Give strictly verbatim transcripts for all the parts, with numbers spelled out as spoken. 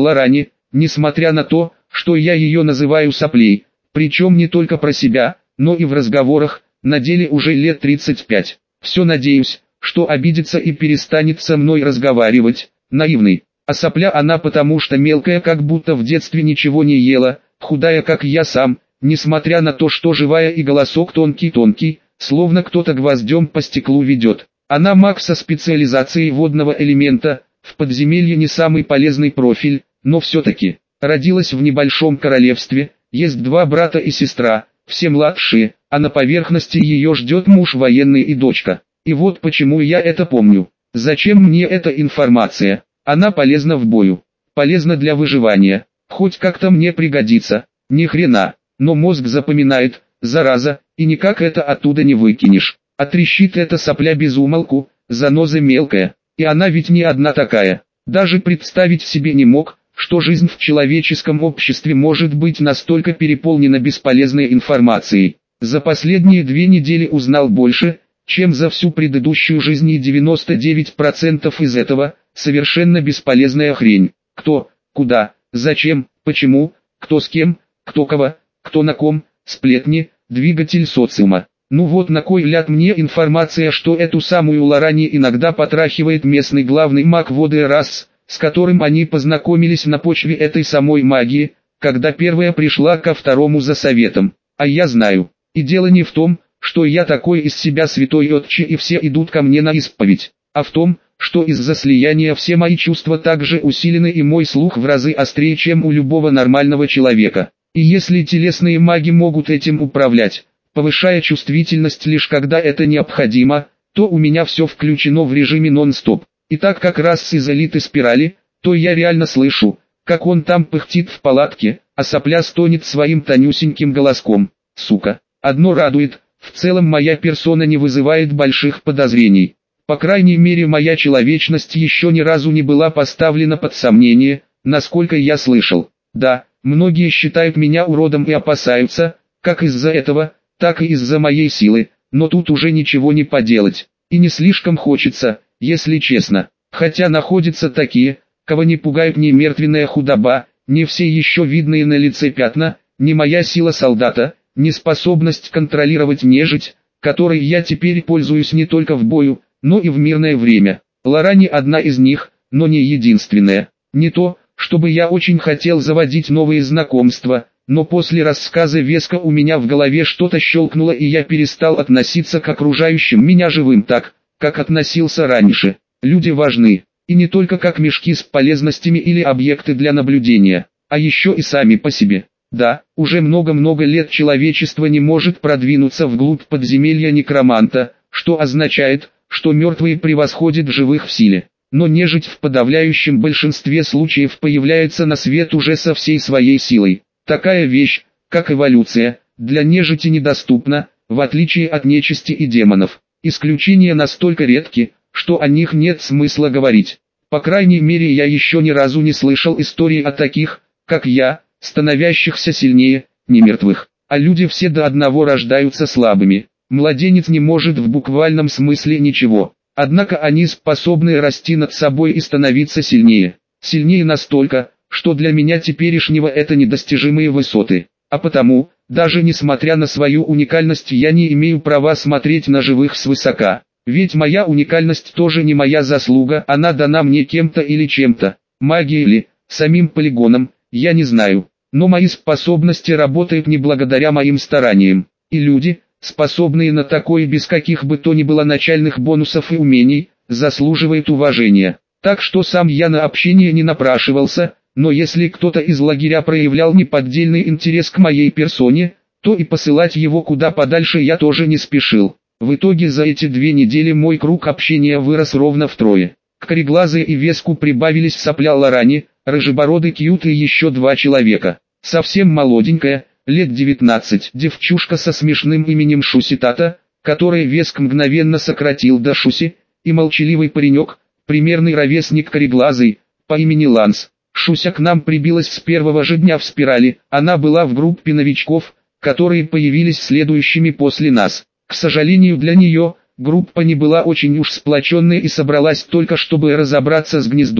Лоране, несмотря на то, что я ее называю соплей, причем не только про себя, но и в разговорах, на деле уже лет тридцать пять. Все надеюсь, что обидится и перестанет со мной разговаривать, наивный. А сопля она потому что мелкая, как будто в детстве ничего не ела, худая как я сам, несмотря на то, что живая и голосок тонкий-тонкий, словно кто-то гвоздем по стеклу ведет. Она маг со специализацией водного элемента, в подземелье не самый полезный профиль, но все-таки. Родилась в небольшом королевстве, есть два брата и сестра, все младшие, а на поверхности ее ждет муж военный и дочка. И вот почему я это помню. Зачем мне эта информация? Она полезна в бою, полезна для выживания, хоть как-то мне пригодится, ни хрена, но мозг запоминает, зараза, и никак это оттуда не выкинешь. А трещит эта сопля без умолку, заноза мелкая, и она ведь не одна такая. Даже представить себе не мог, что жизнь в человеческом обществе может быть настолько переполнена бесполезной информацией. За последние две недели узнал больше, чем за всю предыдущую жизнь, и девяносто девять процентов из этого – совершенно бесполезная хрень. Кто, куда, зачем, почему, кто с кем, кто кого, кто на ком, сплетни, двигатель социума. Ну вот на кой ляд мне информация, что эту самую Лоране иногда потрахивает местный главный маг воды Расс, с которым они познакомились на почве этой самой магии, когда первая пришла ко второму за советом. А я знаю, и дело не в том, что я такой из себя святой отче и все идут ко мне на исповедь, а в том, что из-за слияния все мои чувства также усилены и мой слух в разы острее, чем у любого нормального человека. И если телесные маги могут этим управлять, повышая чувствительность лишь когда это необходимо, то у меня все включено в режиме нон-стоп. И так как раз из элиты спирали, то я реально слышу, как он там пыхтит в палатке, а сопля стонет своим тонюсеньким голоском. Сука, одно радует, в целом моя персона не вызывает больших подозрений. По крайней мере, моя человечность еще ни разу не была поставлена под сомнение, насколько я слышал. Да, многие считают меня уродом и опасаются, как из-за этого, так и из-за моей силы, но тут уже ничего не поделать. И не слишком хочется, если честно. Хотя находятся такие, кого не пугает ни мертвенная худоба, ни все еще видные на лице пятна, ни моя сила солдата, ни способность контролировать нежить, которой я теперь пользуюсь не только в бою, но и в мирное время. Лоране одна из них, но не единственная. Не то, чтобы я очень хотел заводить новые знакомства, но после рассказа Веска у меня в голове что-то щелкнуло, и я перестал относиться к окружающим меня живым так, как относился раньше. Люди важны, и не только как мешки с полезностями или объекты для наблюдения, а еще и сами по себе. Да, уже много-много лет человечество не может продвинуться вглубь подземелья некроманта, что означает, что мертвые превосходят живых в силе. Но нежить в подавляющем большинстве случаев появляется на свет уже со всей своей силой. Такая вещь, как эволюция, для нежити недоступна, в отличие от нечисти и демонов. Исключения настолько редки, что о них нет смысла говорить. По крайней мере, я еще ни разу не слышал истории о таких, как я, становящихся сильнее, не мертвых. А люди все до одного рождаются слабыми. Младенец не может в буквальном смысле ничего. Однако они способны расти над собой и становиться сильнее. Сильнее настолько, что для меня теперешнего это недостижимые высоты. А потому, даже несмотря на свою уникальность, я не имею права смотреть на живых свысока. Ведь моя уникальность тоже не моя заслуга, она дана мне кем-то или чем-то, магией или самим полигоном, я не знаю. Но мои способности работают не благодаря моим стараниям. И люди, способные на такое без каких бы то ни было начальных бонусов и умений, заслуживают уважения. Так что сам я на общение не напрашивался, но если кто-то из лагеря проявлял неподдельный интерес к моей персоне, то и посылать его куда подальше я тоже не спешил. В итоге за эти две недели мой круг общения вырос ровно втрое. К Кореглазой и Веску прибавились сопля Лоране, рыжебородый Кьют и еще два человека. Совсем молоденькая, лет девятнадцать, девчушка со смешным именем Шуситата, которое Веск мгновенно сократил до Шуси, и молчаливый паренек, примерный ровесник Кореглазой, по имени Ланс. Шуся к нам прибилась с первого же дня в спирали, она была в группе новичков, которые появились следующими после нас. К сожалению для нее, группа не была очень уж сплоченной и собралась только чтобы разобраться с гнездом,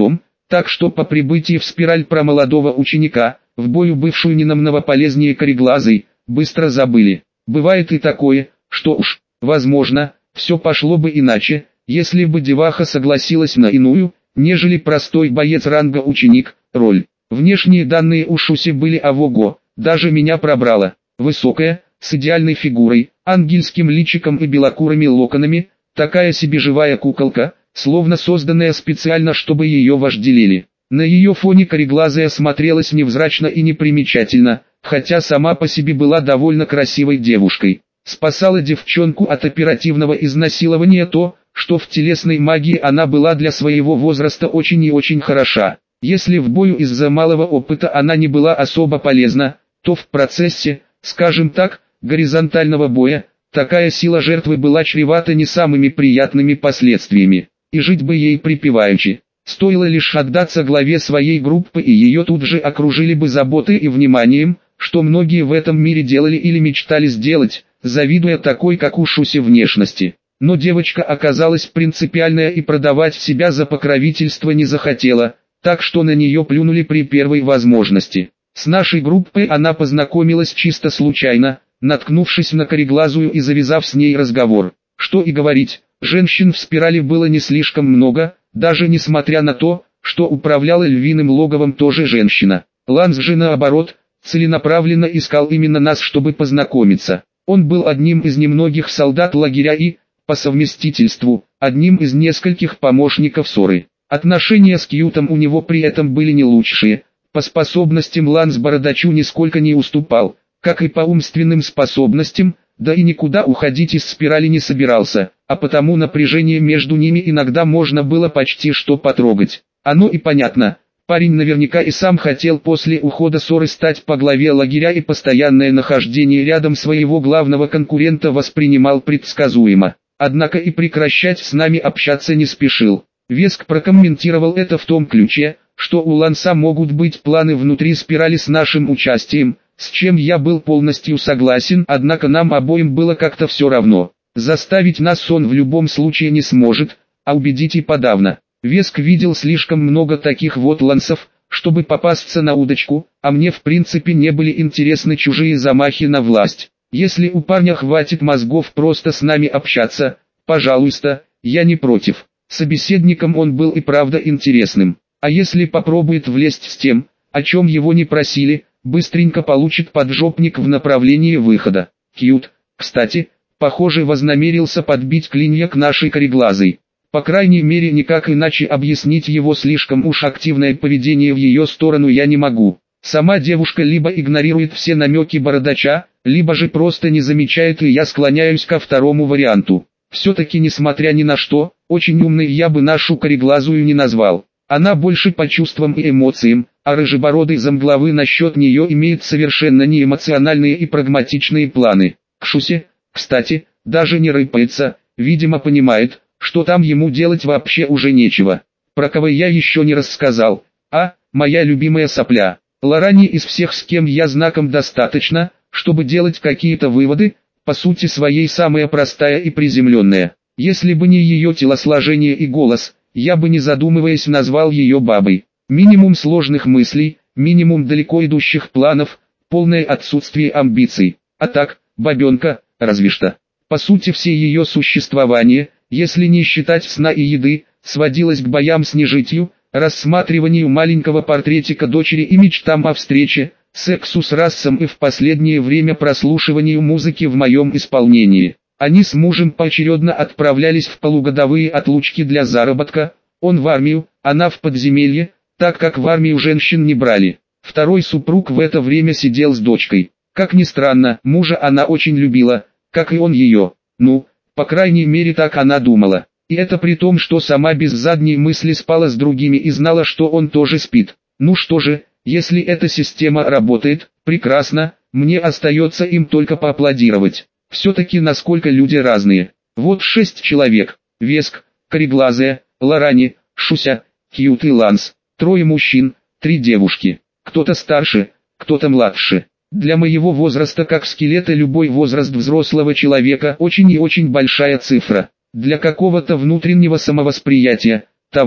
Так что по прибытии в спираль про молодого ученика, в бою бывшую ненамного полезнее кореглазой, быстро забыли. Бывает и такое, что уж, возможно, все пошло бы иначе, если бы деваха согласилась на иную, нежели простой боец ранга ученик, роль. Внешние данные у Шуси были ого-го, даже меня пробрало. Высокая, с идеальной фигурой, ангельским личиком и белокурыми локонами, такая себе живая куколка, словно созданная специально, чтобы ее вожделели. На ее фоне кореглазая смотрелась невзрачно и непримечательно, хотя сама по себе была довольно красивой девушкой. Спасала девчонку от оперативного изнасилования то, что в телесной магии она была для своего возраста очень и очень хороша. Если в бою из-за малого опыта она не была особо полезна, то в процессе, скажем так, горизонтального боя, такая сила жертвы была чревата не самыми приятными последствиями, и жить бы ей припеваючи. Стоило лишь отдаться главе своей группы, и ее тут же окружили бы заботой и вниманием, что многие в этом мире делали или мечтали сделать, завидуя такой как у Шуси внешности. Но девочка оказалась принципиальная и продавать себя за покровительство не захотела, так что на нее плюнули при первой возможности. С нашей группой она познакомилась чисто случайно, наткнувшись на кореглазую и завязав с ней разговор. Что и говорить, женщин в спирали было не слишком много, даже несмотря на то, что управляла львиным логовом тоже женщина. Ланс же наоборот, целенаправленно искал именно нас, чтобы познакомиться. Он был одним из немногих солдат лагеря и, по совместительству, одним из нескольких помощников Соры. Отношения с Кьютом у него при этом были не лучшие. По способностям Ланс Бородачу нисколько не уступал, как и по умственным способностям, да и никуда уходить из спирали не собирался, а потому напряжение между ними иногда можно было почти что потрогать. Оно и понятно, парень наверняка и сам хотел после ухода Соры стать по главе лагеря, и постоянное нахождение рядом своего главного конкурента воспринимал предсказуемо. Однако и прекращать с нами общаться не спешил. Веск прокомментировал это в том ключе, что у Ланса могут быть планы внутри спирали с нашим участием, с чем я был полностью согласен, однако нам обоим было как-то все равно. Заставить нас он в любом случае не сможет, а убедить и подавно. Веск видел слишком много таких вот Лансов, чтобы попасться на удочку, а мне в принципе не были интересны чужие замахи на власть. Если у парня хватит мозгов просто с нами общаться, пожалуйста, я не против. Собеседником он был и правда интересным. А если попробует влезть с тем, о чем его не просили, быстренько получит поджопник в направлении выхода. Кьют, кстати, похоже, вознамерился подбить клинья к нашей кореглазой. По крайней мере, никак иначе объяснить его слишком уж активное поведение в ее сторону я не могу. Сама девушка либо игнорирует все намеки Бородача, либо же просто не замечает, и я склоняюсь ко второму варианту. Все-таки, несмотря ни на что, очень умной я бы нашу кореглазую не назвал. Она больше по чувствам и эмоциям, а рыжебородый замглавы насчет нее имеет совершенно неэмоциональные и прагматичные планы. К Шусе, кстати, даже не рыпается, видимо понимает, что там ему делать вообще уже нечего. Про кого я еще не рассказал, а, моя любимая сопля. Лорани из всех, с кем я знаком достаточно, чтобы делать какие-то выводы, по сути своей самая простая и приземленная. Если бы не ее телосложение и голос, я бы не задумываясь назвал ее бабой. Минимум сложных мыслей, минимум далеко идущих планов, полное отсутствие амбиций. А так, бабенка, разве что. По сути все ее существование, если не считать сна и еды, сводилось к боям с нежитью, рассматриванию маленького портретика дочери и мечтам о встрече, сексу с Рассом и в последнее время прослушиванию музыки в моем исполнении. Они с мужем поочередно отправлялись в полугодовые отлучки для заработка, он в армию, она в подземелье, так как в армию женщин не брали. Второй супруг в это время сидел с дочкой. Как ни странно, мужа она очень любила, как и он ее. Ну, по крайней мере так она думала. И это при том, что сама без задней мысли спала с другими и знала, что он тоже спит. Ну что же, если эта система работает, прекрасно, мне остается им только поаплодировать. Все-таки насколько люди разные. Вот шесть человек: Веск, кореглазая, Лорани, Шуся, Кьют и Ланс. Трое мужчин, три девушки. Кто-то старше, кто-то младше. Для моего возраста, как скелета, любой возраст взрослого человека очень и очень большая цифра. Для какого-то внутреннего самовосприятия, того,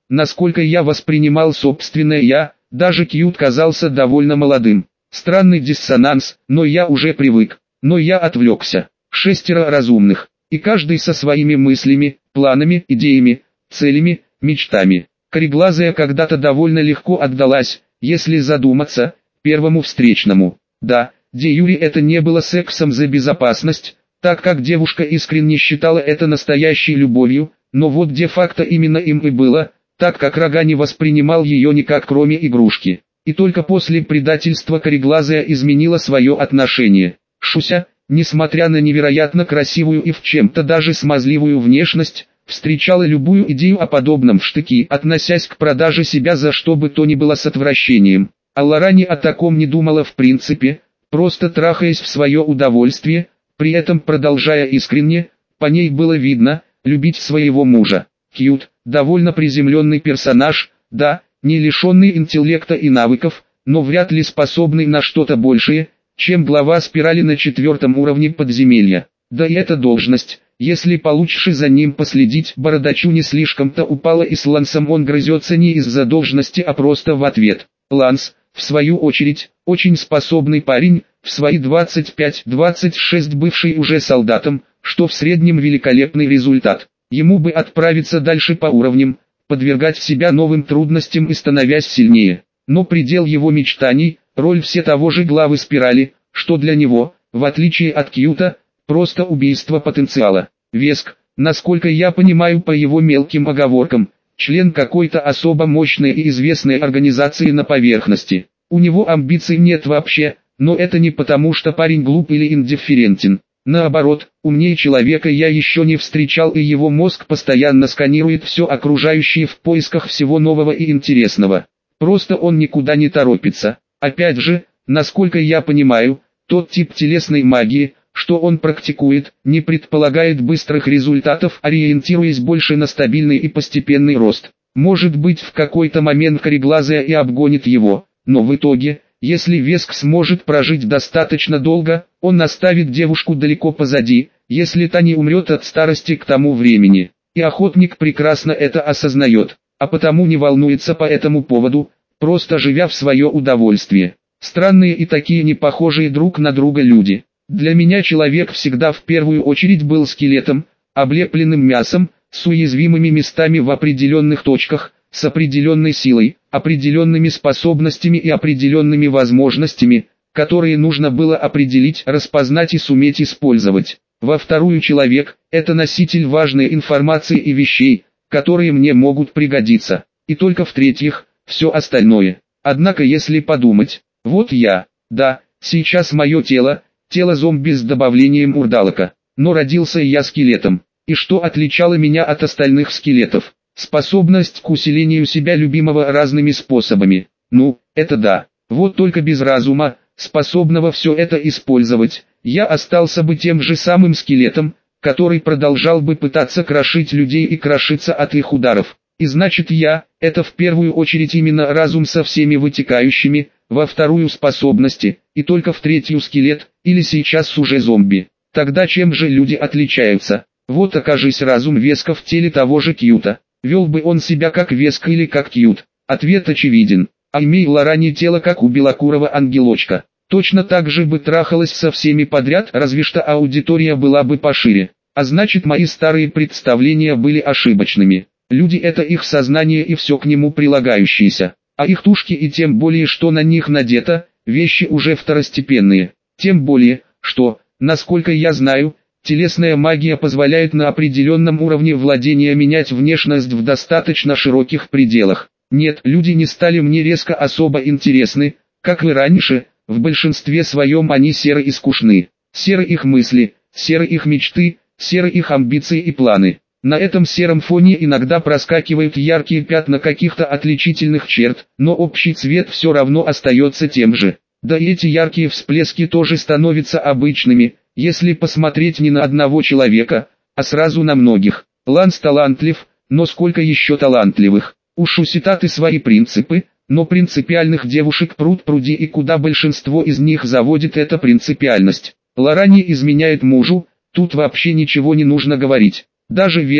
насколько я воспринимал собственное «я», даже Кьют казался довольно молодым. Странный диссонанс, но я уже привык. Но я отвлекся. Шестеро разумных, и каждый со своими мыслями, планами, идеями, целями, мечтами. Кореглазая когда-то довольно легко отдалась, если задуматься, первому встречному. Да, де юре это не было сексом за безопасность, так как девушка искренне считала это настоящей любовью, но вот де-факто именно им и было, так как Рога не воспринимал ее никак кроме игрушки. И только после предательства кореглазая изменила свое отношение. Шуся, несмотря на невероятно красивую и в чем-то даже смазливую внешность, встречала любую идею о подобном в штыки, относясь к продаже себя за что бы то ни было с отвращением. А Лорани о таком не думала в принципе, просто трахаясь в свое удовольствие, при этом продолжая искренне, по ней было видно, любить своего мужа. Кьют, довольно приземленный персонаж, да, не лишенный интеллекта и навыков, но вряд ли способный на что-то большее, чем глава спирали на четвертом уровне подземелья. Да и эта должность, если получше за ним последить, бородачу не слишком-то упала, и с Лансом он грызется не из-за должности, а просто в ответ. Ланс, в свою очередь, очень способный парень, в свои двадцать пять двадцать шесть бывший уже солдатом, что в среднем великолепный результат. Ему бы отправиться дальше по уровням, подвергать себя новым трудностям и становясь сильнее. Но предел его мечтаний, роль все того же главы спирали, что для него, в отличие от Кьюта, просто убийство потенциала. Веск, насколько я понимаю по его мелким оговоркам, член какой-то особо мощной и известной организации на поверхности. У него амбиций нет вообще, но это не потому, что парень глуп или индифферентен. Наоборот, умнее человека я еще не встречал, и его мозг постоянно сканирует все окружающее в поисках всего нового и интересного. Просто он никуда не торопится. Опять же, насколько я понимаю, тот тип телесной магии, что он практикует, не предполагает быстрых результатов, ориентируясь больше на стабильный и постепенный рост. Может быть, в какой-то момент кореглазая и обгонит его, но в итоге, если Веск сможет прожить достаточно долго, он оставит девушку далеко позади, если та не умрет от старости к тому времени. И охотник прекрасно это осознает, а потому не волнуется по этому поводу, просто живя в свое удовольствие. Странные и такие не похожие друг на друга люди. Для меня человек всегда в первую очередь был скелетом, облепленным мясом, с уязвимыми местами в определенных точках, с определенной силой, определенными способностями и определенными возможностями, которые нужно было определить, распознать и суметь использовать. Во вторую человек – это носитель важной информации и вещей, которые мне могут пригодиться. И только в-третьих, все остальное. Однако если подумать, вот я, да, сейчас мое тело, тело зомби с добавлением урдалака, но родился я скелетом. И что отличало меня от остальных скелетов? Способность к усилению себя любимого разными способами. Ну, это да. Вот только без разума, способного все это использовать, я остался бы тем же самым скелетом, который продолжал бы пытаться крошить людей и крошиться от их ударов. И значит я, это в первую очередь именно разум со всеми вытекающими, во вторую способности, и только в третью скелет, или сейчас уже зомби. Тогда чем же люди отличаются? Вот окажись разум Веска в теле того же Кьюта. Вел бы он себя как Веск или как Кьют? Ответ очевиден. А имей Лорани тело как у белокурого ангелочка, точно так же бы трахалась со всеми подряд, разве что аудитория была бы пошире. А значит, мои старые представления были ошибочными. Люди — это их сознание и все к нему прилагающееся. А их тушки и тем более, что на них надето, вещи уже второстепенные. Тем более, что, насколько я знаю, телесная магия позволяет на определенном уровне владения менять внешность в достаточно широких пределах. Нет, люди не стали мне резко особо интересны, как и раньше, в большинстве своем они серы и скучны. Серы их мысли, серы их мечты, серы их амбиции и планы. На этом сером фоне иногда проскакивают яркие пятна каких-то отличительных черт, но общий цвет все равно остается тем же. Да и эти яркие всплески тоже становятся обычными, если посмотреть не на одного человека, а сразу на многих. Ланс талантлив, но сколько еще талантливых? У Шуситаты свои принципы, но принципиальных девушек пруд-пруди, и куда большинство из них заводит эта принципиальность. Лорани изменяет мужу, тут вообще ничего не нужно говорить. Даже Веск,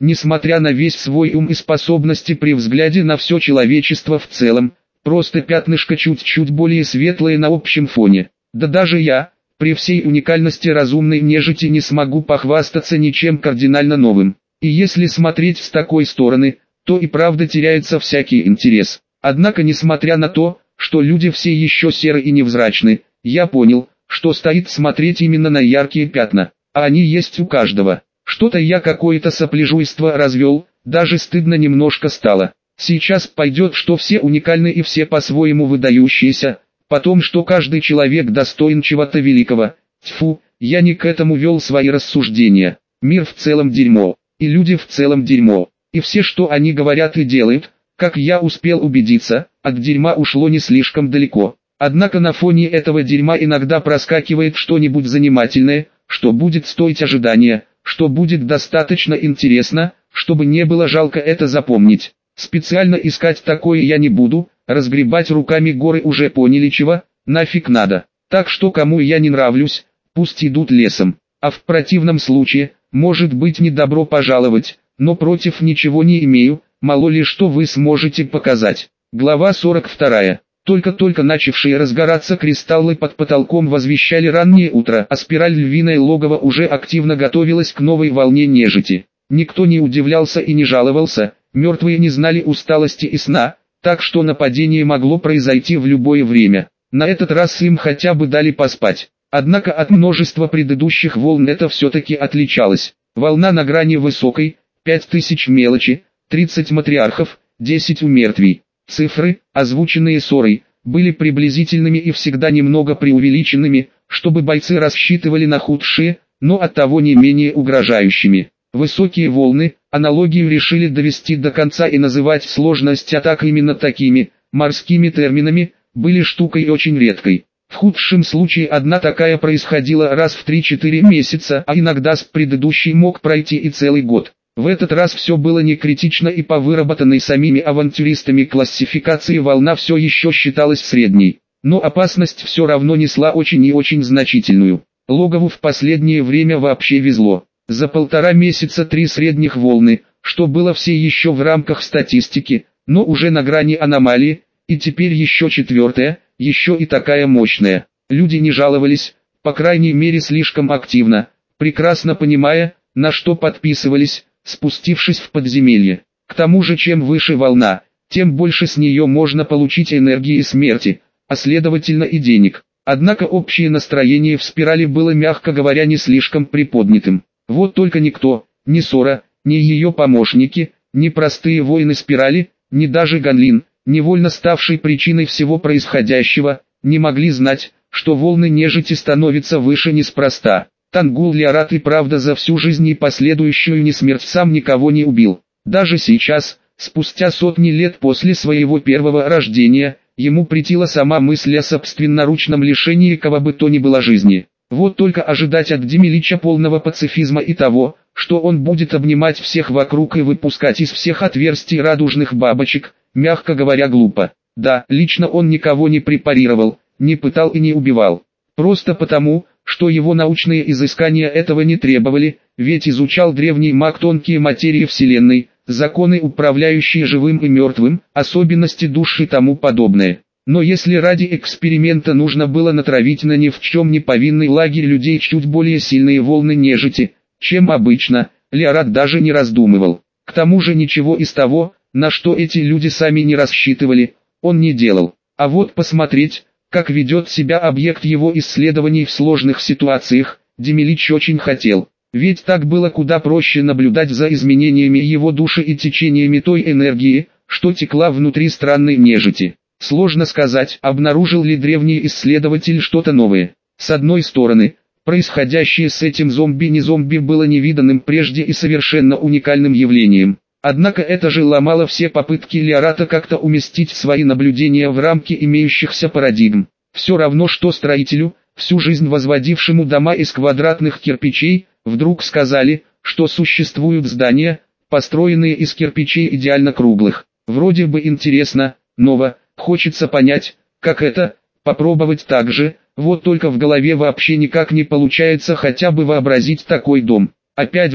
несмотря на весь свой ум и способности при взгляде на все человечество в целом, просто пятнышко чуть-чуть более светлое на общем фоне. Да даже я, при всей уникальности разумной нежити, не смогу похвастаться ничем кардинально новым. И если смотреть с такой стороны, то и правда теряется всякий интерес. Однако, несмотря на то, что люди все еще серы и невзрачны, я понял, что стоит смотреть именно на яркие пятна, а они есть у каждого. Что-то я какое-то сопляжуйство развел, даже стыдно немножко стало. Сейчас пойдет, что все уникальны и все по-своему выдающиеся, потом, что каждый человек достоин чего-то великого. Тьфу, я не к этому вел свои рассуждения. Мир в целом дерьмо, и люди в целом дерьмо, и все, что они говорят и делают, как я успел убедиться, от дерьма ушло не слишком далеко. Однако на фоне этого дерьма иногда проскакивает что-нибудь занимательное, что будет стоить ожидания, что будет достаточно интересно, чтобы не было жалко это запомнить. Специально искать такое я не буду, разгребать руками горы уже поняли чего, нафиг надо. Так что кому я не нравлюсь, пусть идут лесом, а в противном случае, может быть, не добро пожаловать, но против ничего не имею, мало ли что вы сможете показать. Глава сорок вторая. Только-только начавшие разгораться кристаллы под потолком возвещали раннее утро, а спираль львиное логово уже активно готовилась к новой волне нежити. Никто не удивлялся и не жаловался, мертвые не знали усталости и сна, так что нападение могло произойти в любое время. На этот раз им хотя бы дали поспать. Однако от множества предыдущих волн это все-таки отличалось. Волна на грани высокой, пять тысяч мелочи, тридцать матриархов, десять умертвий. Цифры, озвученные Сорой, были приблизительными и всегда немного преувеличенными, чтобы бойцы рассчитывали на худшие, но оттого не менее угрожающими. Высокие волны, аналогию решили довести до конца и называть сложность атак именно такими, морскими терминами, были штукой очень редкой. В худшем случае одна такая происходила раз в три-четыре месяца, а иногда с предыдущей мог пройти и целый год. В этот раз все было не критично, и по выработанной самими авантюристами классификации волна все еще считалась средней. Но опасность все равно несла очень и очень значительную. Логову в последнее время вообще везло. За полтора месяца три средних волны, что было все еще в рамках статистики, но уже на грани аномалии, и теперь еще четвертая, еще и такая мощная. Люди не жаловались, по крайней мере слишком активно, прекрасно понимая, на что подписывались, спустившись в подземелье. К тому же, чем выше волна, тем больше с нее можно получить энергии и смерти, а следовательно и денег. Однако общее настроение в спирали было, мягко говоря, не слишком приподнятым. Вот только никто, ни Сора, ни ее помощники, ни простые воины спирали, ни даже Ганлин, невольно ставший причиной всего происходящего, не могли знать, что волны нежити становятся выше неспроста. Тангул Лиарат и правда за всю жизнь и последующую несмерть сам никого не убил. Даже сейчас, спустя сотни лет после своего первого рождения, ему претила сама мысль о собственноручном лишении кого бы то ни было жизни. Вот только ожидать от Демилича полного пацифизма и того, что он будет обнимать всех вокруг и выпускать из всех отверстий радужных бабочек, мягко говоря, глупо. Да, лично он никого не препарировал, не пытал и не убивал. Просто потому, что его научные изыскания этого не требовали, ведь изучал древний маг тонкие материи Вселенной, законы, управляющие живым и мертвым, особенности душ и тому подобное. Но если ради эксперимента нужно было натравить на ни в чем не повинный лагерь людей чуть более сильные волны нежити, чем обычно, Лиарат даже не раздумывал. К тому же ничего из того, на что эти люди сами не рассчитывали, он не делал. А вот посмотреть, как ведет себя объект его исследований в сложных ситуациях, Демилич очень хотел. Ведь так было куда проще наблюдать за изменениями его души и течениями той энергии, что текла внутри странной нежити. Сложно сказать, обнаружил ли древний исследователь что-то новое. С одной стороны, происходящее с этим зомби не зомби было невиданным прежде и совершенно уникальным явлением. Однако это же ломало все попытки Лиарата как-то уместить свои наблюдения в рамки имеющихся парадигм. Все равно что строителю, всю жизнь возводившему дома из квадратных кирпичей, вдруг сказали, что существуют здания, построенные из кирпичей идеально круглых. Вроде бы интересно, ново, хочется понять, как это, попробовать так же, вот только в голове вообще никак не получается хотя бы вообразить такой дом. Опять же,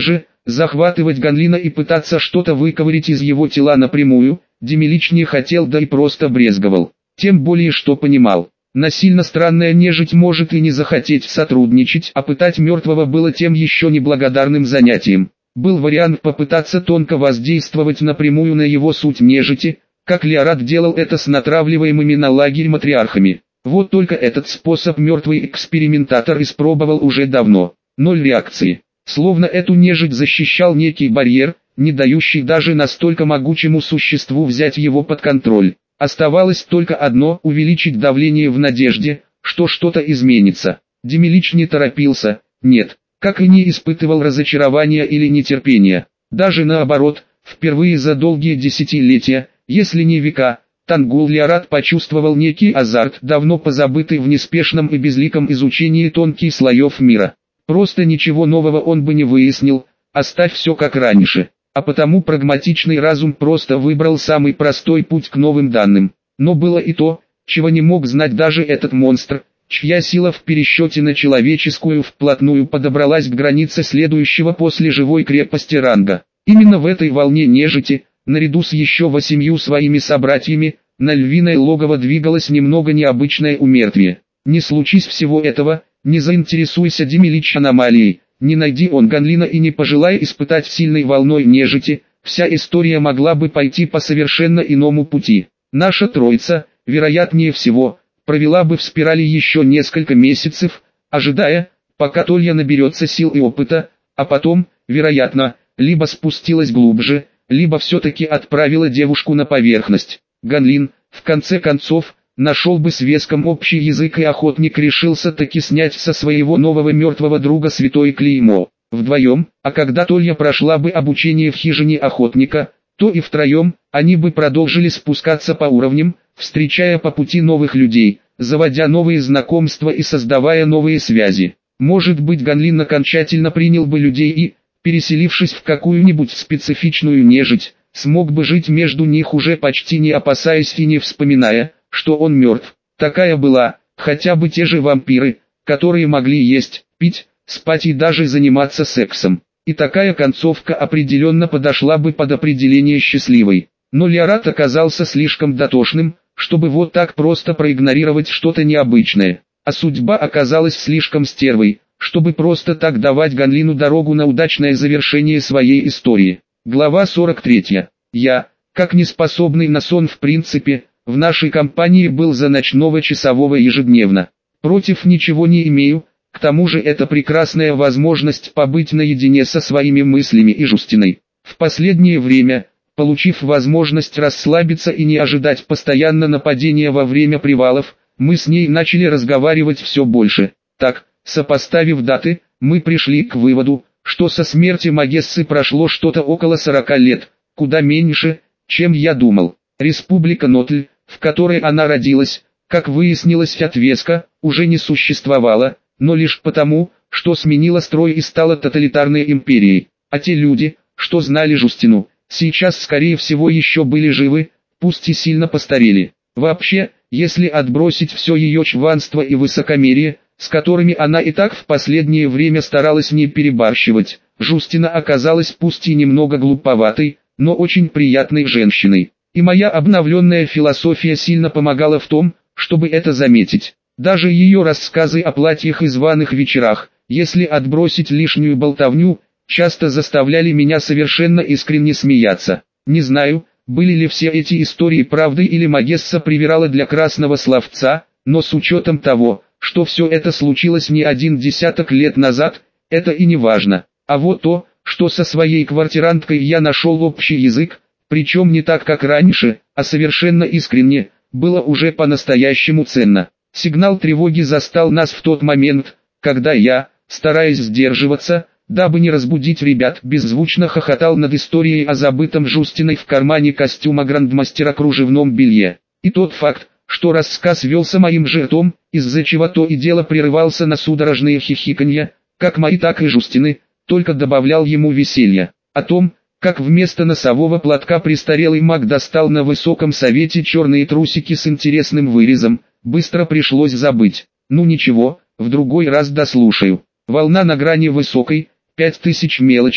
Захватывать Ганлина и пытаться что-то выковырять из его тела напрямую, Демилич не хотел, да и просто брезговал. Тем более что понимал, насильно странная нежить может и не захотеть сотрудничать, а пытать мертвого было тем еще неблагодарным занятием. Был вариант попытаться тонко воздействовать напрямую на его суть нежити, как Леорат делал это с натравливаемыми на лагерь матриархами. Вот только этот способ мертвый экспериментатор испробовал уже давно. Ноль реакции. Словно эту нежить защищал некий барьер, не дающий даже настолько могучему существу взять его под контроль. Оставалось только одно – увеличить давление в надежде, что что-то изменится. Демилич не торопился, нет, как и не испытывал разочарования или нетерпения. Даже наоборот, впервые за долгие десятилетия, если не века, Тангул Леорат почувствовал некий азарт, давно позабытый в неспешном и безликом изучении тонких слоев мира. Просто ничего нового он бы не выяснил, оставь все как раньше. А потому прагматичный разум просто выбрал самый простой путь к новым данным. Но было и то, чего не мог знать даже этот монстр, чья сила в пересчете на человеческую вплотную подобралась к границе следующего после живой крепости ранга. Именно в этой волне нежити, наряду с еще восемью своими собратьями, на львиное логово двигалось немного необычное умертвие. Не случись всего этого, не заинтересуйся Демилич аномалией, не найди он Ганлина и не пожелая испытать сильной волной нежити, вся история могла бы пойти по совершенно иному пути. Наша троица, вероятнее всего, провела бы в спирали еще несколько месяцев, ожидая, пока Толья наберется сил и опыта, а потом, вероятно, либо спустилась глубже, либо все-таки отправила девушку на поверхность. Ганлин, в конце концов, нашел бы с Веском общий язык, и охотник решился таки снять со своего нового мертвого друга святое клеймо. Вдвоем, а когда Толья прошла бы обучение в хижине охотника, то и втроем, они бы продолжили спускаться по уровням, встречая по пути новых людей, заводя новые знакомства и создавая новые связи. Может быть, Ганлин окончательно принял бы людей и, переселившись в какую-нибудь специфичную нежить, смог бы жить между них уже почти не опасаясь и не вспоминая, что он мертв. Такая была, хотя бы те же вампиры, которые могли есть, пить, спать и даже заниматься сексом. И такая концовка определенно подошла бы под определение счастливой. Но Леорат оказался слишком дотошным, чтобы вот так просто проигнорировать что-то необычное. А судьба оказалась слишком стервой, чтобы просто так давать Ганлину дорогу на удачное завершение своей истории. Глава сорок третья. Я, как неспособный на сон в принципе, в нашей компании был за ночного часового ежедневно. Против ничего не имею, к тому же это прекрасная возможность побыть наедине со своими мыслями и Жустиной. В последнее время, получив возможность расслабиться и не ожидать постоянно нападения во время привалов, мы с ней начали разговаривать все больше. Так, сопоставив даты, мы пришли к выводу, что со смерти Магессы прошло что-то около сорока лет, куда меньше, чем я думал. Республика Нотль, в которой она родилась, как выяснилось от Веска, уже не существовала, но лишь потому, что сменила строй и стала тоталитарной империей. А те люди, что знали Жустину, сейчас скорее всего еще были живы, пусть и сильно постарели. Вообще, если отбросить все ее чванство и высокомерие, с которыми она и так в последнее время старалась не перебарщивать, Жустина оказалась пусть и немного глуповатой, но очень приятной женщиной. И моя обновленная философия сильно помогала в том, чтобы это заметить. Даже ее рассказы о платьях и званых вечерах, если отбросить лишнюю болтовню, часто заставляли меня совершенно искренне смеяться. Не знаю, были ли все эти истории правдой или Магесса привирала для красного словца, но с учетом того, что все это случилось не один десяток лет назад, это и не важно. А вот то, что со своей квартиранткой я нашел общий язык, причем не так как раньше, а совершенно искренне, было уже по-настоящему ценно. Сигнал тревоги застал нас в тот момент, когда я, стараясь сдерживаться, дабы не разбудить ребят, беззвучно хохотал над историей о забытом Жустиной в кармане костюма грандмастера кружевном белье. И тот факт, что рассказ велся моим же ртом, из-за чего то и дело прерывался на судорожные хихиканья, как мои, так и Жустины, только добавлял ему веселья. О том, как вместо носового платка престарелый маг достал на высоком совете черные трусики с интересным вырезом, быстро пришлось забыть. Ну ничего, в другой раз дослушаю. Волна на грани высокой, пять тысяч мелочи,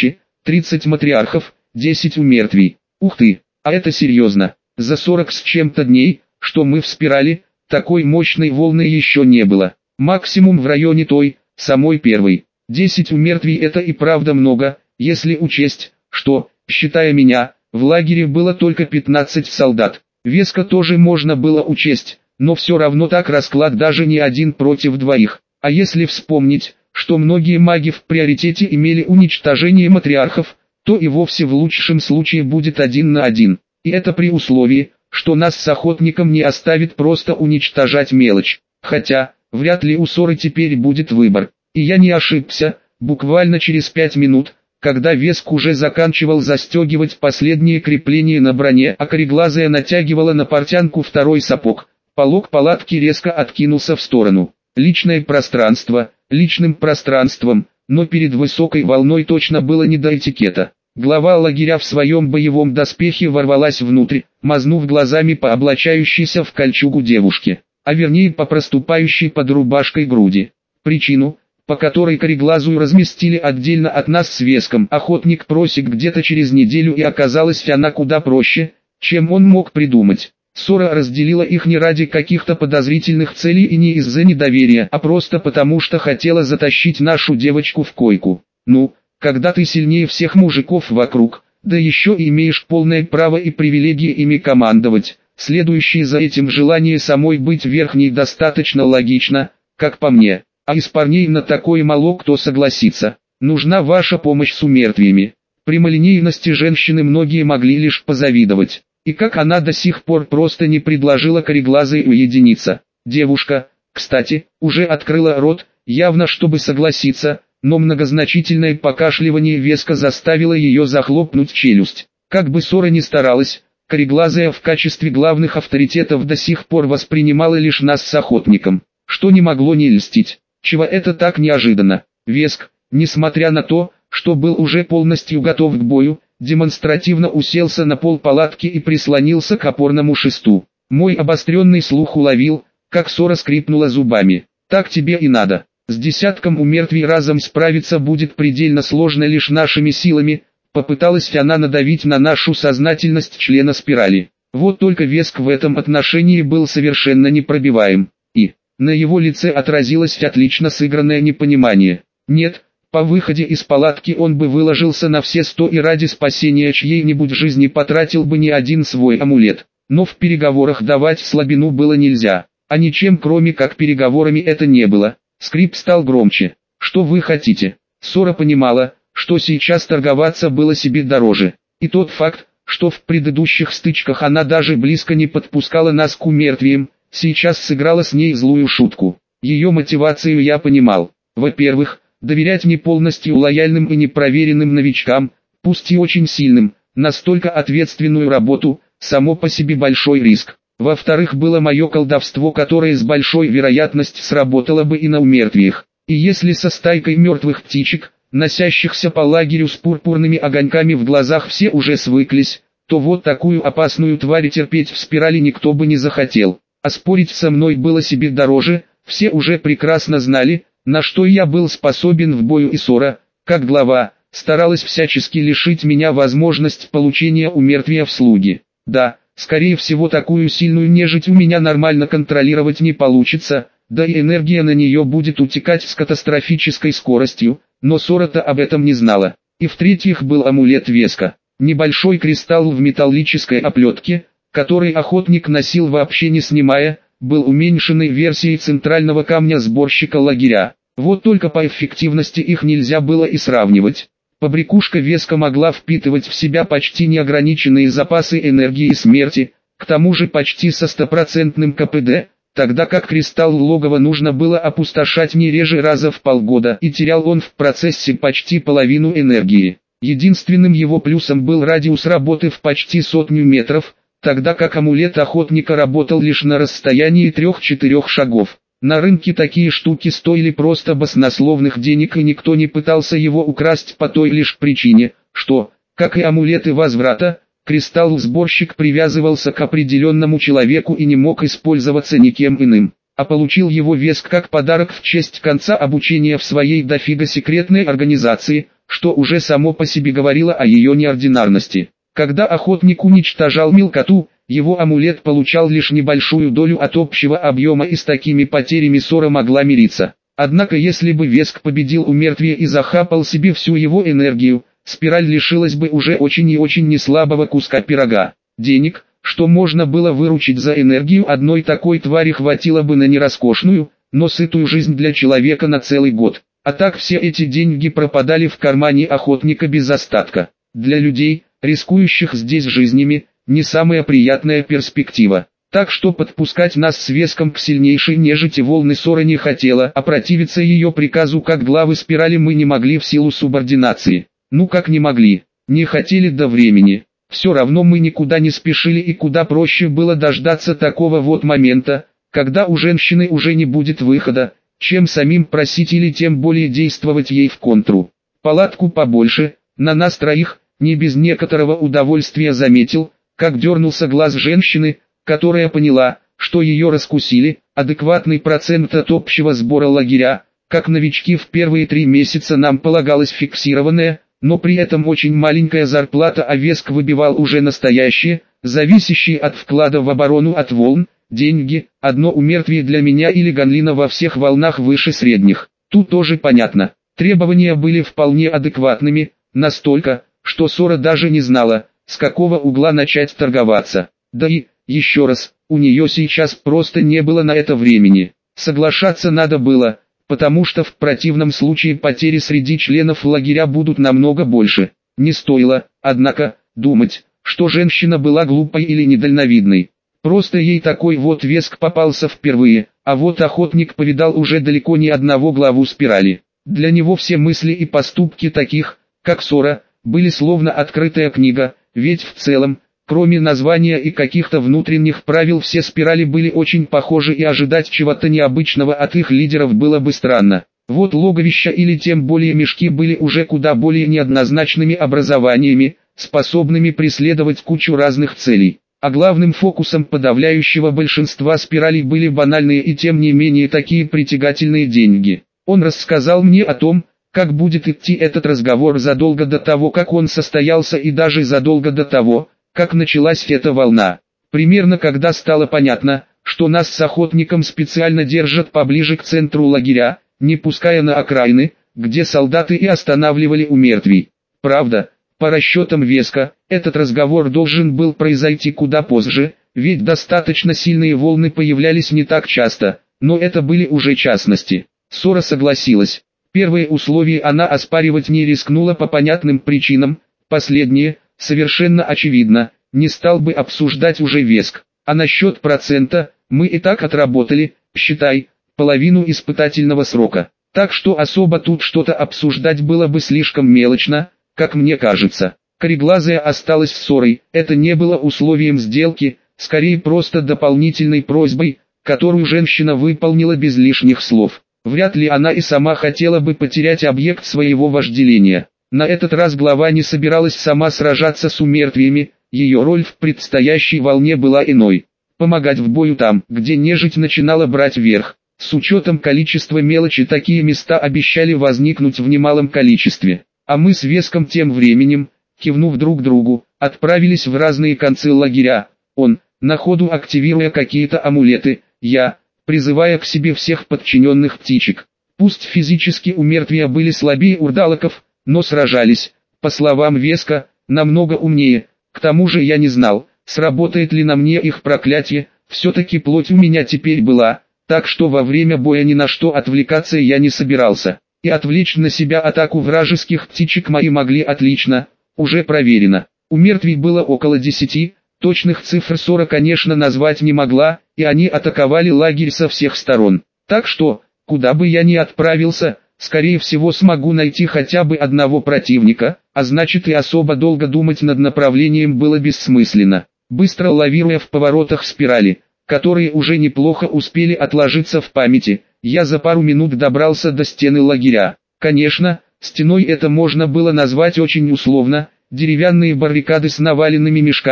тридцать матриархов, десять умертвий. Ух ты, а это серьезно. За сорок с чем-то дней, что мы в спирали, такой мощной волны еще не было. Максимум в районе той, самой первой. десять умертвий это и правда много, если учесть, что, считая меня, в лагере было только пятнадцать солдат. Веско тоже можно было учесть, но все равно так расклад даже не один против двоих. А если вспомнить, что многие маги в приоритете имели уничтожение матриархов, то и вовсе в лучшем случае будет один на один. И это при условии, что нас с охотником не оставит просто уничтожать мелочь. Хотя, вряд ли у Соры теперь будет выбор. И я не ошибся, буквально через пять минут, когда Веск уже заканчивал застегивать последние крепления на броне, а кореглазая натягивала на портянку второй сапог, полог палатки резко откинулся в сторону. Личное пространство, личным пространством, но перед высокой волной точно было не до этикета. Глава лагеря в своем боевом доспехе ворвалась внутрь, мазнув глазами по облачающейся в кольчугу девушке, а вернее по проступающей под рубашкой груди. Причину, по которой кореглазую разместили отдельно от нас с Веском, охотник просек где-то через неделю, и оказалась она куда проще, чем он мог придумать. Сора разделила их не ради каких-то подозрительных целей и не из-за недоверия, а просто потому что хотела затащить нашу девочку в койку. Ну, когда ты сильнее всех мужиков вокруг, да еще и имеешь полное право и привилегии ими командовать, следующее за этим желание самой быть верхней достаточно логично, как по мне. А из парней на такое мало кто согласится. Нужна ваша помощь с умертвиями. Прямолинейности женщины многие могли лишь позавидовать. И как она до сих пор просто не предложила кореглазой уединиться. Девушка, кстати, уже открыла рот, явно чтобы согласиться, но многозначительное покашливание Веска заставило ее захлопнуть челюсть. Как бы Сора ни старалась, кореглазая в качестве главных авторитетов до сих пор воспринимала лишь нас с охотником, что не могло не льстить. Чего это так неожиданно? Веск, несмотря на то, что был уже полностью готов к бою, демонстративно уселся на пол палатки и прислонился к опорному шесту. Мой обостренный слух уловил, как Сора скрипнула зубами. Так тебе и надо. С десятком умертвий разом справиться будет предельно сложно лишь нашими силами. Попыталась она надавить на нашу сознательность члена спирали. Вот только Веск в этом отношении был совершенно непробиваем. И на его лице отразилось отлично сыгранное непонимание. Нет, по выходе из палатки он бы выложился на все сто и ради спасения чьей-нибудь жизни потратил бы не один свой амулет. Но в переговорах давать слабину было нельзя, а ничем кроме как переговорами это не было. Скрип стал громче. Что вы хотите? Сора понимала, что сейчас торговаться было себе дороже. И тот факт, что в предыдущих стычках она даже близко не подпускала нас к умертвиям, сейчас сыграла с ней злую шутку. Ее мотивацию я понимал. Во-первых, доверять не полностью лояльным и непроверенным новичкам, пусть и очень сильным, настолько ответственную работу, само по себе большой риск. Во-вторых, было мое колдовство, которое с большой вероятностью сработало бы и на умертвиях. И если со стайкой мертвых птичек, носящихся по лагерю с пурпурными огоньками в глазах, все уже свыклись, то вот такую опасную тварь терпеть в спирали никто бы не захотел. А спорить со мной было себе дороже, все уже прекрасно знали, на что я был способен в бою, и Сора, как глава, старалась всячески лишить меня возможности получения умертвия в слуги. Да, скорее всего такую сильную нежить у меня нормально контролировать не получится, да и энергия на нее будет утекать с катастрофической скоростью, но Сора-то об этом не знала. И в-третьих, был амулет Веска, небольшой кристалл в металлической оплетке, который охотник носил вообще не снимая, был уменьшенной версией центрального камня сборщика лагеря. Вот только по эффективности их нельзя было и сравнивать. Побрякушка Веска могла впитывать в себя почти неограниченные запасы энергии и смерти, к тому же почти со стопроцентным КПД, тогда как кристалл логова нужно было опустошать не реже раза в полгода, и терял он в процессе почти половину энергии. Единственным его плюсом был радиус работы в почти сотню метров, тогда как амулет охотника работал лишь на расстоянии трех-четырех шагов. На рынке такие штуки стоили просто баснословных денег, и никто не пытался его украсть по той лишь причине, что, как и амулеты возврата, кристалл-сборщик привязывался к определенному человеку и не мог использоваться никем иным. а получил его Веск как подарок в честь конца обучения в своей дофига секретной организации, что уже само по себе говорило о ее неординарности. Когда охотник уничтожал мелкоту, его амулет получал лишь небольшую долю от общего объема, и с такими потерями Сора могла мириться. Однако если бы Веск победил умертвие и захапал себе всю его энергию, спираль лишилась бы уже очень и очень неслабого куска пирога. Денег, что можно было выручить за энергию одной такой твари, хватило бы на нероскошную, но сытую жизнь для человека на целый год. А так все эти деньги пропадали в кармане охотника без остатка. Для людей, рискующих здесь жизнями, не самая приятная перспектива. Так что подпускать нас с Веском к сильнейшей нежити волны Сора не хотела, а противиться ее приказу как главы спирали мы не могли в силу субординации. Ну как не могли, не хотели до времени. Все равно мы никуда не спешили, и куда проще было дождаться такого вот момента, когда у женщины уже не будет выхода, чем самим просить или тем более действовать ей в контру. Палатку побольше, на нас троих, не без некоторого удовольствия заметил, как дернулся глаз женщины, которая поняла, что ее раскусили. Адекватный процент от общего сбора лагеря, как новички в первые три месяца нам полагалась фиксированная, но при этом очень маленькая зарплата, а Веск выбивал уже настоящие, зависящие от вклада в оборону от волн, деньги. Одно умертвие для меня или Ганлина во всех волнах выше средних. Тут тоже понятно, требования были вполне адекватными, настолько, что Сора даже не знала, с какого угла начать торговаться. Да и, еще раз, у нее сейчас просто не было на это времени. Соглашаться надо было, потому что в противном случае потери среди членов лагеря будут намного больше. Не стоило, однако, думать, что женщина была глупой или недальновидной. Просто ей такой вот Веск попался впервые, а вот охотник повидал уже далеко не одного главу спирали. Для него все мысли и поступки таких, как Сора, были словно открытая книга, ведь в целом, кроме названия и каких-то внутренних правил, все спирали были очень похожи, и ожидать чего-то необычного от их лидеров было бы странно. Вот логовища или тем более мешки были уже куда более неоднозначными образованиями, способными преследовать кучу разных целей. А главным фокусом подавляющего большинства спиралей были банальные и тем не менее такие притягательные деньги. Он рассказал мне о том, как будет идти этот разговор задолго до того, как он состоялся, и даже задолго до того, как началась эта волна. Примерно когда стало понятно, что нас с охотником специально держат поближе к центру лагеря, не пуская на окраины, где солдаты и останавливали умертвий. Правда, по расчетам Веска, этот разговор должен был произойти куда позже, ведь достаточно сильные волны появлялись не так часто, но это были уже частности. Сора согласилась. Первые условия она оспаривать не рискнула по понятным причинам, последние, совершенно очевидно, не стал бы обсуждать уже Веск. А насчет процента, мы и так отработали, считай, половину испытательного срока. Так что особо тут что-то обсуждать было бы слишком мелочно, как мне кажется. Кореглазая осталась с Сорой, это не было условием сделки, скорее просто дополнительной просьбой, которую женщина выполнила без лишних слов. Вряд ли она и сама хотела бы потерять объект своего вожделения. На этот раз глава не собиралась сама сражаться с умертвиями, ее роль в предстоящей волне была иной. Помогать в бою там, где нежить начинала брать верх. С учетом количества мелочи такие места обещали возникнуть в немалом количестве. А мы с Веском тем временем, кивнув друг другу, отправились в разные концы лагеря. Он, на ходу активируя какие-то амулеты, я, призывая к себе всех подчиненных птичек. Пусть физически умертвия были слабее урдалаков, но сражались, по словам Веска, намного умнее. К тому же я не знал, сработает ли на мне их проклятие, все-таки плоть у меня теперь была, так что во время боя ни на что отвлекаться я не собирался. И отвлечь на себя атаку вражеских птичек мои могли отлично, уже проверено. У мертвей было около десяти, точных цифр Сора, конечно, назвать не могла, и они атаковали лагерь со всех сторон. Так что, куда бы я ни отправился, скорее всего смогу найти хотя бы одного противника, а значит и особо долго думать над направлением было бессмысленно. Быстро лавируя в поворотах спирали, которые уже неплохо успели отложиться в памяти, я за пару минут добрался до стены лагеря. Конечно, стеной это можно было назвать очень условно, деревянные баррикады с наваленными мешками,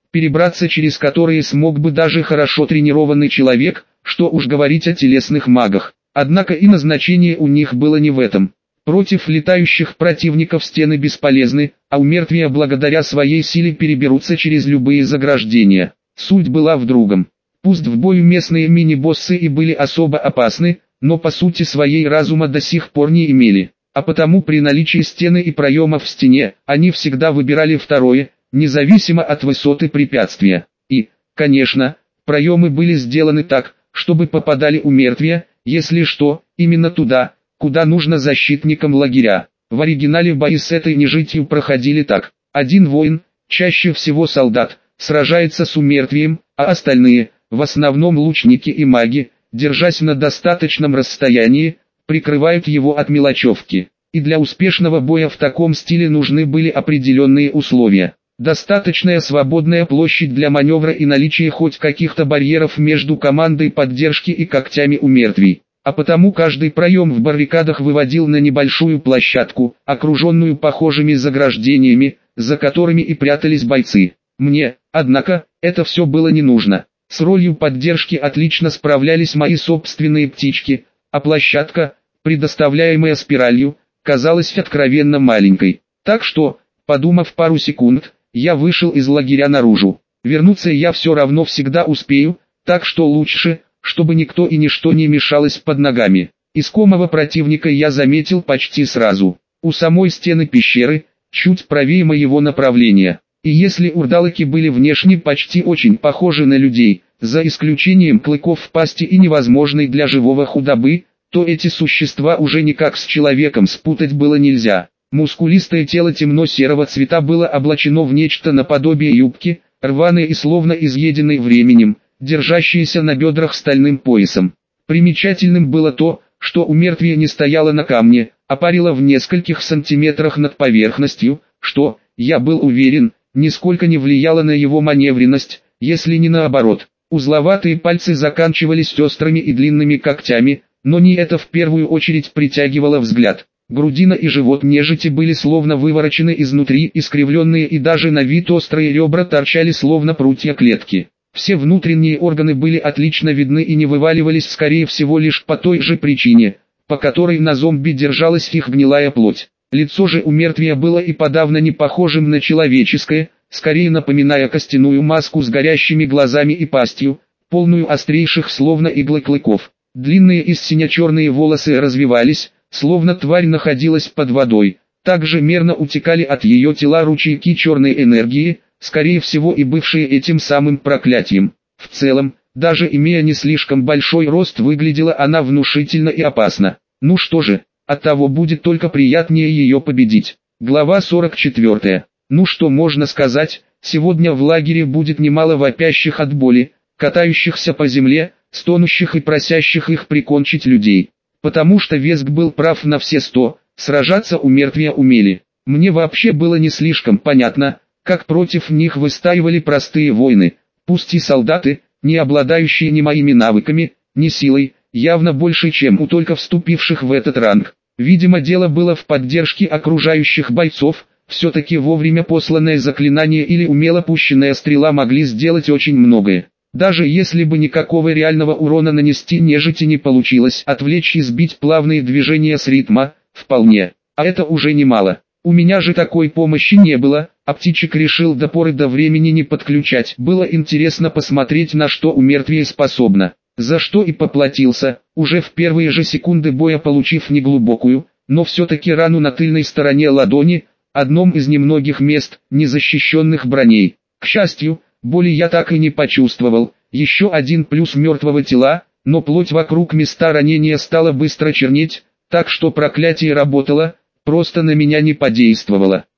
перебраться через которые смог бы даже хорошо тренированный человек, что уж говорить о телесных магах. Однако и назначение у них было не в этом. Против летающих противников стены бесполезны, а у мертвия благодаря своей силе переберутся через любые заграждения. Суть была в другом. Пусть в бою местные мини-боссы и были особо опасны, но по сути своей разума до сих пор не имели. А потому при наличии стены и проемов в стене, они всегда выбирали второе, независимо от высоты препятствия. И, конечно, проемы были сделаны так, чтобы попадали у мертвия, если что, именно туда, куда нужно защитникам лагеря. В оригинале бои с этой нежитью проходили так. Один воин, чаще всего солдат, сражается с умертвием, а остальные, в основном лучники и маги, держась на достаточном расстоянии, прикрывают его от мелочевки. И для успешного боя в таком стиле нужны были определенные условия. Достаточная свободная площадь для маневра и наличие хоть каких-то барьеров между командой поддержки и когтями у мертвей. А потому каждый проем в баррикадах выводил на небольшую площадку, окруженную похожими заграждениями, за которыми и прятались бойцы. Мне, однако, это все было не нужно. С ролью поддержки отлично справлялись мои собственные птички, а площадка, предоставляемая спиралью, казалась откровенно маленькой. Так что, подумав пару секунд, я вышел из лагеря наружу. Вернуться я все равно всегда успею, так что лучше, чтобы никто и ничто не мешалось под ногами. Искомого противника я заметил почти сразу. У самой стены пещеры, чуть правее моего направления. И если урдалаки были внешне почти очень похожи на людей, за исключением клыков в пасти и невозможной для живого худобы, то эти существа уже никак с человеком спутать было нельзя. Мускулистое тело темно-серого цвета было облачено в нечто наподобие юбки, рваное и словно изъеденное временем, держащееся на бедрах стальным поясом. Примечательным было то, что у мертвия не стояло на камне, а парило в нескольких сантиметрах над поверхностью, что, я был уверен, нисколько не влияло на его маневренность, если не наоборот. Узловатые пальцы заканчивались острыми и длинными когтями, но не это в первую очередь притягивало взгляд. Грудина и живот нежити были словно выворочены изнутри, искривленные и даже на вид острые ребра торчали словно прутья клетки. Все внутренние органы были отлично видны и не вываливались скорее всего лишь по той же причине, по которой на зомби держалась их гнилая плоть. Лицо же у мертвия было и подавно не похожим на человеческое, скорее напоминая костяную маску с горящими глазами и пастью, полную острейших словно иглы клыков. Длинные и сине-черные волосы развивались, словно тварь находилась под водой. Также мерно утекали от ее тела ручейки черной энергии, скорее всего и бывшие этим самым проклятием. В целом, даже имея не слишком большой рост, выглядела она внушительно и опасно. Ну что же, оттого будет только приятнее ее победить. Глава сорок четвёртая. Ну что можно сказать, сегодня в лагере будет немало вопящих от боли, катающихся по земле, стонущих и просящих их прикончить людей. Потому что Веск был прав на все сто, сражаться у мертвия умели. Мне вообще было не слишком понятно, как против них выстаивали простые воины, пусть и солдаты, не обладающие ни моими навыками, ни силой, явно больше, чем у только вступивших в этот ранг. Видимо, дело было в поддержке окружающих бойцов, все-таки вовремя посланное заклинание или умело пущенная стрела могли сделать очень многое. Даже если бы никакого реального урона нанести нежити не получилось, отвлечь и сбить плавные движения с ритма, вполне. А это уже немало. У меня же такой помощи не было, а птичек решил до поры до времени не подключать. Было интересно посмотреть, на что у мертвия способна. За что и поплатился, уже в первые же секунды боя получив неглубокую, но все-таки рану на тыльной стороне ладони, одном из немногих мест, незащищенных броней. К счастью, боли я так и не почувствовал, еще один плюс мертвого тела, но плоть вокруг места ранения стала быстро чернеть, так что проклятие работало, просто на меня не подействовало.